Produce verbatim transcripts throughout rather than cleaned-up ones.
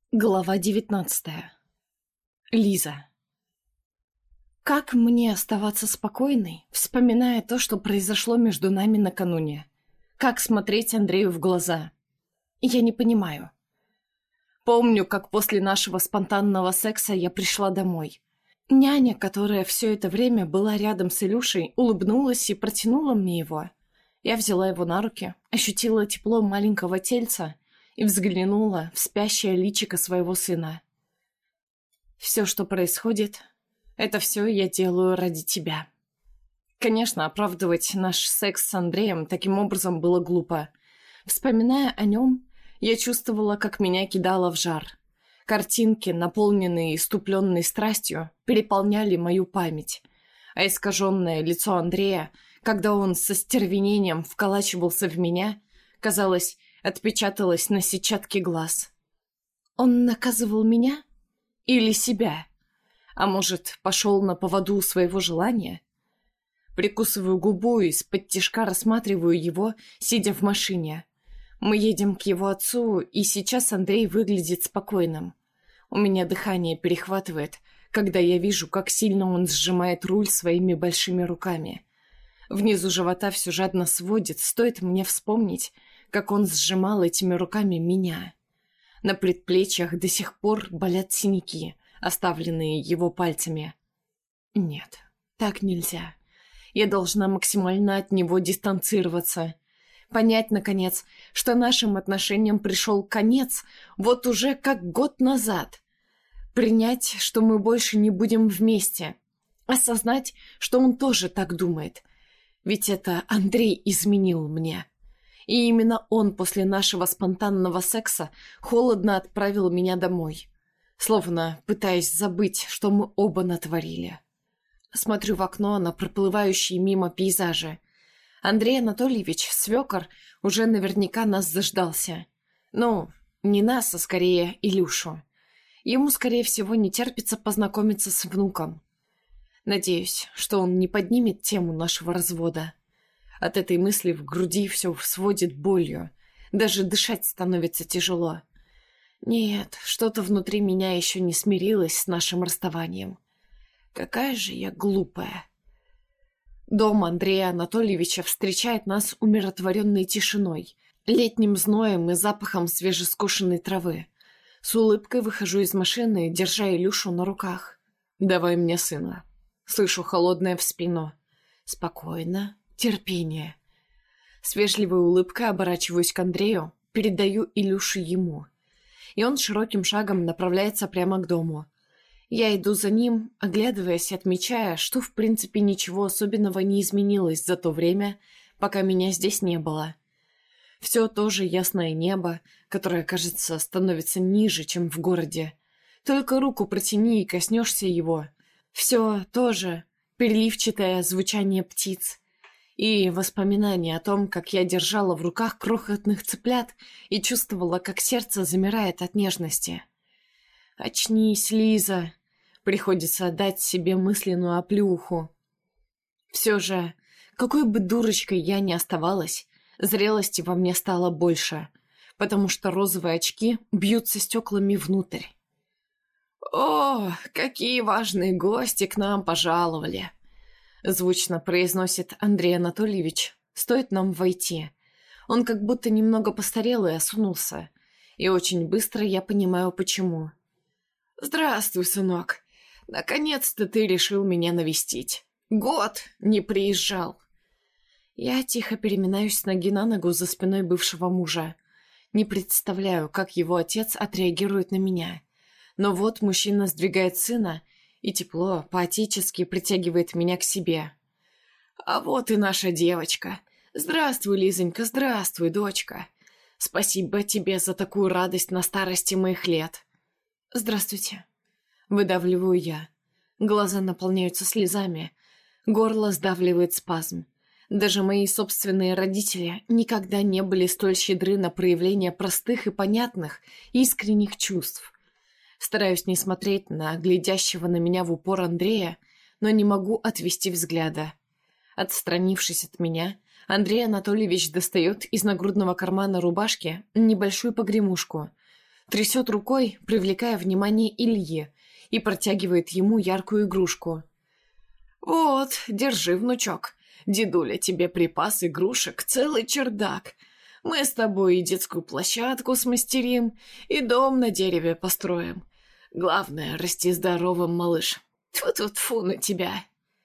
Глава девятнадцатая. Лиза. Как мне оставаться спокойной, вспоминая то, что произошло между нами накануне? Как смотреть Андрею в глаза? Я не понимаю. Помню, как после нашего спонтанного секса я пришла домой. Няня, которая все это время была рядом с Илюшей, улыбнулась и протянула мне его. Я взяла его на руки, ощутила тепло маленького тельца и взглянула в спящее личико своего сына. «Все, что происходит, это все я делаю ради тебя». Конечно, оправдывать наш секс с Андреем таким образом было глупо. Вспоминая о нем, я чувствовала, как меня кидало в жар. Картинки, наполненные иступленной страстью, переполняли мою память. А искаженное лицо Андрея, когда он со стервенением вколачивался в меня, казалось, отпечаталось на сетчатке глаз. Он наказывал меня? Или себя? А может, пошел на поводу своего желания? Прикусываю губу и из-под тишка рассматриваю его, сидя в машине. Мы едем к его отцу, и сейчас Андрей выглядит спокойным. У меня дыхание перехватывает, когда я вижу, как сильно он сжимает руль своими большими руками. Внизу живота все жадно сводит, стоит мне вспомнить, как он сжимал этими руками меня. На предплечьях до сих пор болят синяки, оставленные его пальцами. Нет, так нельзя. Я должна максимально от него дистанцироваться. Понять, наконец, что нашим отношениям пришел конец вот уже как год назад. Принять, что мы больше не будем вместе. Осознать, что он тоже так думает. Ведь это Андрей изменил мне. И именно он после нашего спонтанного секса холодно отправил меня домой, словно пытаясь забыть, что мы оба натворили. Смотрю в окно на проплывающие мимо пейзажи. Андрей Анатольевич, свекор, уже наверняка нас заждался. Ну, не нас, а скорее Илюшу. Ему, скорее всего, не терпится познакомиться с внуком. Надеюсь, что он не поднимет тему нашего развода. От этой мысли в груди все сводит болью. Даже дышать становится тяжело. Нет, что-то внутри меня еще не смирилось с нашим расставанием. Какая же я глупая. Дом Андрея Анатольевича встречает нас умиротворенной тишиной, летним зноем и запахом свежескошенной травы. С улыбкой выхожу из машины, держа Илюшу на руках. «Давай мне сына». Слышу холодное в спину. «Спокойно. Терпение». С вежливой улыбкой оборачиваюсь к Андрею, передаю Илюшу ему. И он широким шагом направляется прямо к дому. Я иду за ним, оглядываясь, отмечая, что в принципе ничего особенного не изменилось за то время, пока меня здесь не было. Все то же ясное небо, которое, кажется, становится ниже, чем в городе. Только руку протяни и коснешься его. Все то же переливчатое звучание птиц. И воспоминания о том, как я держала в руках крохотных цыплят и чувствовала, как сердце замирает от нежности. «Очнись, Лиза!» Приходится отдать себе мысленную оплюху. Все же, какой бы дурочкой я ни оставалась, зрелости во мне стало больше, потому что розовые очки бьются стеклами внутрь. «О, какие важные гости к нам пожаловали!» Звучно произносит Андрей Анатольевич. Стоит нам войти. Он как будто немного постарел и осунулся. И очень быстро я понимаю, почему. «Здравствуй, сынок. Наконец-то ты решил меня навестить. Год не приезжал». Я тихо переминаюсь с ноги на ногу за спиной бывшего мужа. Не представляю, как его отец отреагирует на меня. Но вот мужчина сдвигает сына, и тепло, по-отечески притягивает меня к себе. «А вот и наша девочка. Здравствуй, Лизонька, здравствуй, дочка. Спасибо тебе за такую радость на старости моих лет». «Здравствуйте». Выдавливаю я. Глаза наполняются слезами. Горло сдавливает спазм. Даже мои собственные родители никогда не были столь щедры на проявление простых и понятных, искренних чувств. Стараюсь не смотреть на глядящего на меня в упор Андрея, но не могу отвести взгляда. Отстранившись от меня, Андрей Анатольевич достает из нагрудного кармана рубашки небольшую погремушку, Трясет рукой, привлекая внимание Ильи, и протягивает ему яркую игрушку. «Вот, держи, внучок. Дедуля тебе припас игрушек, целый чердак. Мы с тобой и детскую площадку смастерим, и дом на дереве построим. Главное, расти здоровым, малыш. Тьфу-тьфу-тьфу на тебя!»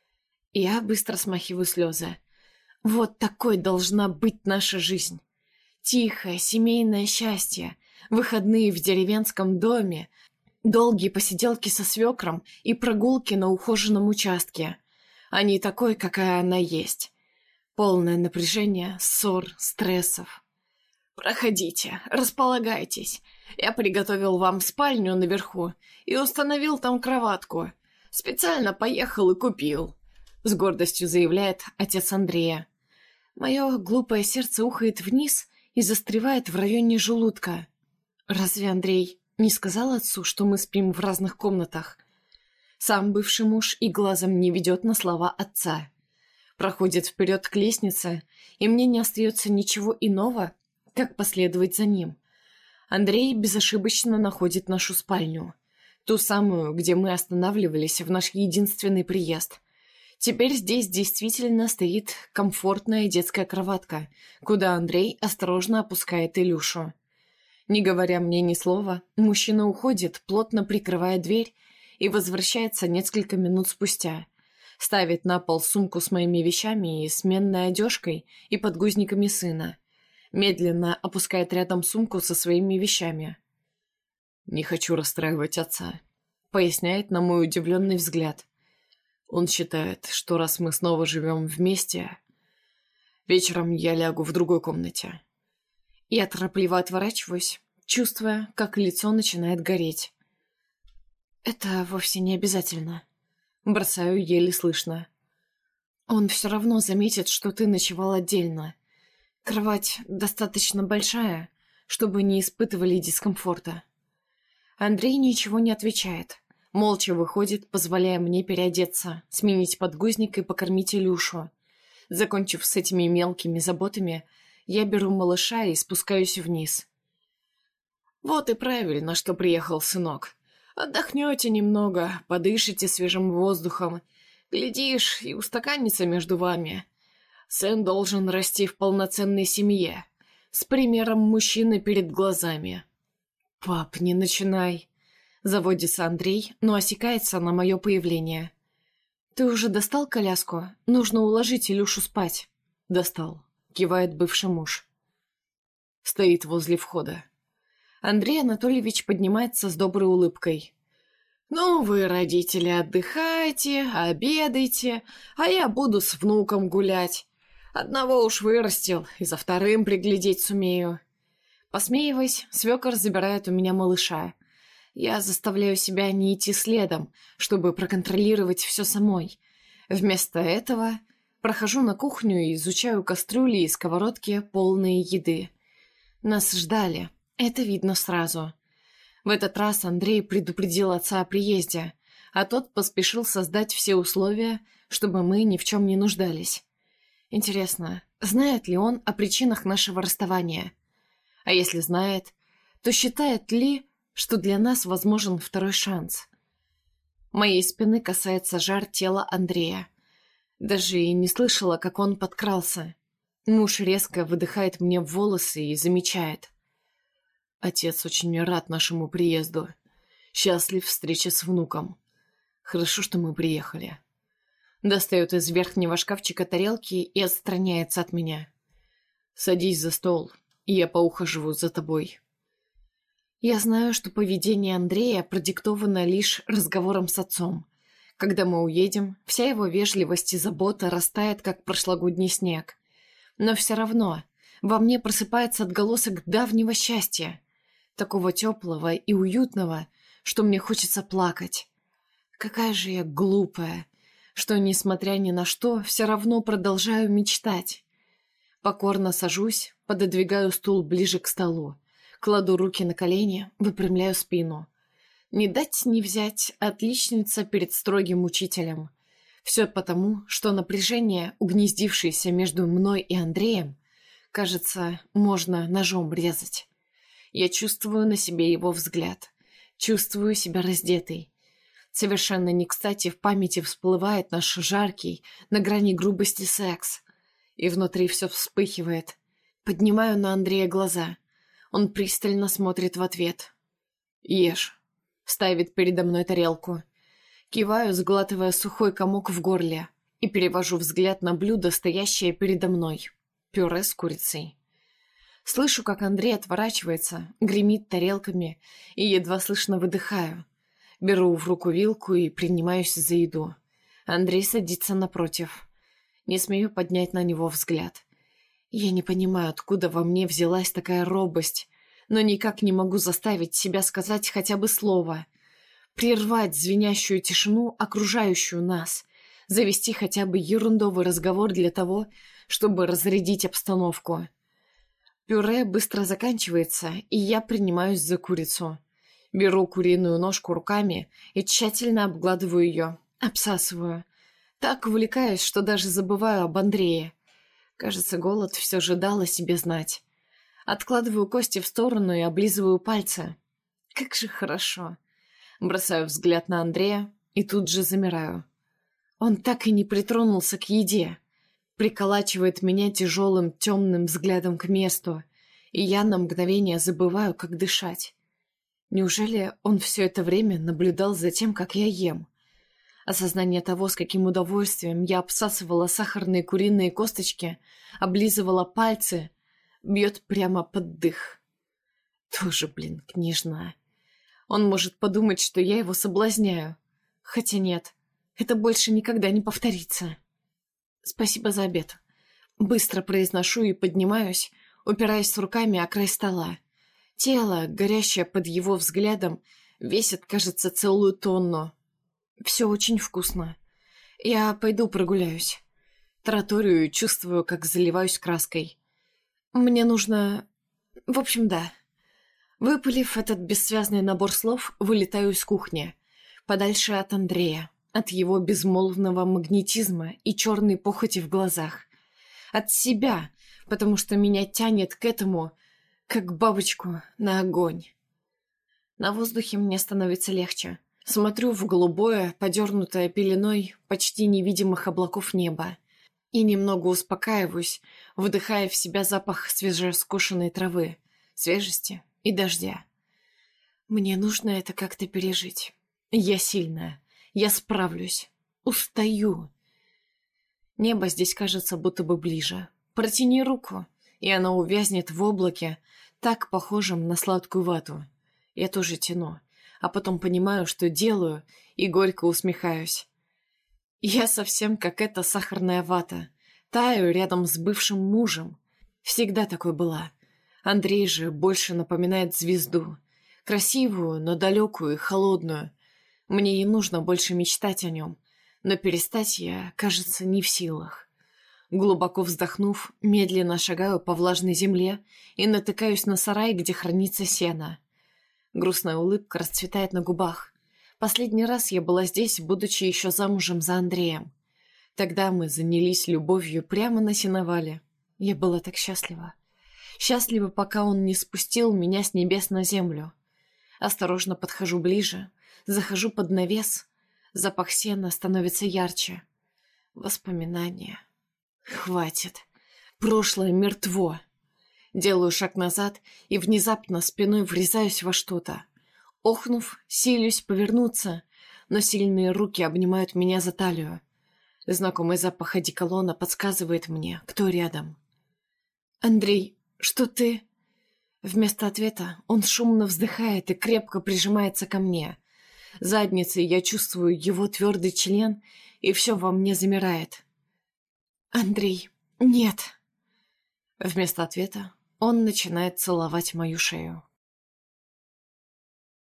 Я быстро смахиваю слезы. Вот такой должна быть наша жизнь. Тихое, семейное счастье, выходные в деревенском доме, долгие посиделки со свекром и прогулки на ухоженном участке. А не такой, какая она есть. Полное напряжение, ссор, стрессов. «Проходите, располагайтесь. Я приготовил вам спальню наверху и установил там кроватку. Специально поехал и купил», — с гордостью заявляет отец Андрея. Мое глупое сердце ухает вниз и застревает в районе желудка. Разве Андрей не сказал отцу, что мы спим в разных комнатах? Сам бывший муж и глазом не ведет на слова отца. Проходит вперед к лестнице, и мне не остается ничего иного, как последовать за ним. Андрей безошибочно находит нашу спальню. Ту самую, где мы останавливались в наш единственный приезд. Теперь здесь действительно стоит комфортная детская кроватка, куда Андрей осторожно опускает Илюшу. Не говоря мне ни слова, мужчина уходит, плотно прикрывая дверь, и возвращается несколько минут спустя. Ставит на пол сумку с моими вещами и сменной одежкой и подгузниками сына. Медленно опускает рядом сумку со своими вещами. «Не хочу расстраивать отца», — поясняет на мой удивленный взгляд. Он считает, что раз мы снова живем вместе, вечером я лягу в другой комнате. Я торопливо отворачиваюсь, чувствуя, как лицо начинает гореть. «Это вовсе не обязательно», — бросаю еле слышно. «Он все равно заметит, что ты ночевал отдельно. Кровать достаточно большая, чтобы не испытывали дискомфорта». Андрей ничего не отвечает. Молча выходит, позволяя мне переодеться, сменить подгузник и покормить Илюшу. Закончив с этими мелкими заботами, я беру малыша и спускаюсь вниз. «Вот и правильно, что приехал сынок. Отдохнете немного, подышите свежим воздухом. Глядишь, и устаканится между вами. Сын должен расти в полноценной семье, с примером мужчины перед глазами». «Пап, не начинай!» Заводится Андрей, но осекается на мое появление. «Ты уже достал коляску? Нужно уложить Илюшу спать». «Достал», — кивает бывший муж. Стоит возле входа. Андрей Анатольевич поднимается с доброй улыбкой. «Ну, вы, родители, отдыхайте, обедайте, а я буду с внуком гулять. Одного уж вырастил, и за вторым приглядеть сумею». Посмеиваясь, свекор забирает у меня малыша. Я заставляю себя не идти следом, чтобы проконтролировать все самой. Вместо этого прохожу на кухню и изучаю кастрюли и сковородки, полные еды. Нас ждали, это видно сразу. В этот раз Андрей предупредил отца о приезде, а тот поспешил создать все условия, чтобы мы ни в чем не нуждались. Интересно, знает ли он о причинах нашего расставания? А если знает, то считает ли, что для нас возможен второй шанс? Моей спины касается жар тела Андрея. Даже и не слышала, как он подкрался. Муж резко выдыхает мне в волосы и замечает. «Отец очень рад нашему приезду. Счастлив встрече с внуком. Хорошо, что мы приехали». Достает из верхнего шкафчика тарелки и отстраняется от меня. «Садись за стол, и я поухоживаю за тобой». Я знаю, что поведение Андрея продиктовано лишь разговором с отцом. Когда мы уедем, вся его вежливость и забота растает, как прошлогодний снег. Но все равно во мне просыпается отголосок давнего счастья, такого теплого и уютного, что мне хочется плакать. Какая же я глупая, что, несмотря ни на что, все равно продолжаю мечтать. Покорно сажусь, пододвигаю стул ближе к столу. Кладу руки на колени, выпрямляю спину. Не дать не взять отличница перед строгим учителем. Все потому, что напряжение, угнездившееся между мной и Андреем, кажется, можно ножом резать. Я чувствую на себе его взгляд. Чувствую себя раздетой. Совершенно не кстати в памяти всплывает наш жаркий, на грани грубости секс. И внутри все вспыхивает. Поднимаю на Андрея глаза. Он пристально смотрит в ответ. «Ешь», — ставит передо мной тарелку. Киваю, сглатывая сухой комок в горле, и перевожу взгляд на блюдо, стоящее передо мной. Пюре с курицей. Слышу, как Андрей отворачивается, гремит тарелками, и едва слышно выдыхаю. Беру в руку вилку и принимаюсь за еду. Андрей садится напротив. Не смею поднять на него взгляд. Я не понимаю, откуда во мне взялась такая робость, но никак не могу заставить себя сказать хотя бы слово. Прервать звенящую тишину, окружающую нас. Завести хотя бы ерундовый разговор для того, чтобы разрядить обстановку. Пюре быстро заканчивается, и я принимаюсь за курицу. Беру куриную ножку руками и тщательно обгладываю ее, обсасываю. Так увлекаюсь, что даже забываю об Андрее. Кажется, голод все же дал о себе знать. Откладываю кости в сторону и облизываю пальцы. Как же хорошо. Бросаю взгляд на Андрея и тут же замираю. Он так и не притронулся к еде. Приколачивает меня тяжелым темным взглядом к месту, и я на мгновение забываю, как дышать. Неужели он все это время наблюдал за тем, как я ем? Осознание того, с каким удовольствием я обсасывала сахарные куриные косточки, облизывала пальцы, бьет прямо под дых. Тоже, блин, княжна. Он может подумать, что я его соблазняю. Хотя нет, это больше никогда не повторится. Спасибо за обед. Быстро произношу и поднимаюсь, упираясь руками о край стола. Тело, горящее под его взглядом, весит, кажется, целую тонну. Все очень вкусно. Я пойду прогуляюсь. Тараторию и чувствую, как заливаюсь краской. Мне нужно... В общем, да. Выпалив этот бессвязный набор слов, вылетаю из кухни. Подальше от Андрея, от его безмолвного магнетизма и черной похоти в глазах. От себя, потому что меня тянет к этому, как бабочку на огонь. На воздухе мне становится легче. Смотрю в голубое, подернутое пеленой почти невидимых облаков неба. И немного успокаиваюсь, вдыхая в себя запах свежескошенной травы, свежести и дождя. Мне нужно это как-то пережить. Я сильная. Я справлюсь. Устаю. Небо здесь кажется будто бы ближе. Протяни руку, и она увязнет в облаке, так похожем на сладкую вату. Я тоже тяну, а потом понимаю, что делаю, и горько усмехаюсь. Я совсем как эта сахарная вата. Таю рядом с бывшим мужем. Всегда такой была. Андрей же больше напоминает звезду. Красивую, но далекую и холодную. Мне не нужно больше мечтать о нем, но перестать я, кажется, не в силах. Глубоко вздохнув, медленно шагаю по влажной земле и натыкаюсь на сарай, где хранится сено. Грустная улыбка расцветает на губах. Последний раз я была здесь, будучи еще замужем за Андреем. Тогда мы занялись любовью прямо на сеновале. Я была так счастлива. Счастлива, пока он не спустил меня с небес на землю. Осторожно подхожу ближе, захожу под навес. Запах сена становится ярче. Воспоминания. Хватит. Прошлое мертво. Делаю шаг назад и внезапно спиной врезаюсь во что-то. Охнув, силюсь повернуться, но сильные руки обнимают меня за талию. Знакомый запах одеколона подсказывает мне, кто рядом. «Андрей, что ты...» Вместо ответа он шумно вздыхает и крепко прижимается ко мне. Задницей я чувствую его твердый член, и все во мне замирает. «Андрей, нет!» Вместо ответа он начинает целовать мою шею.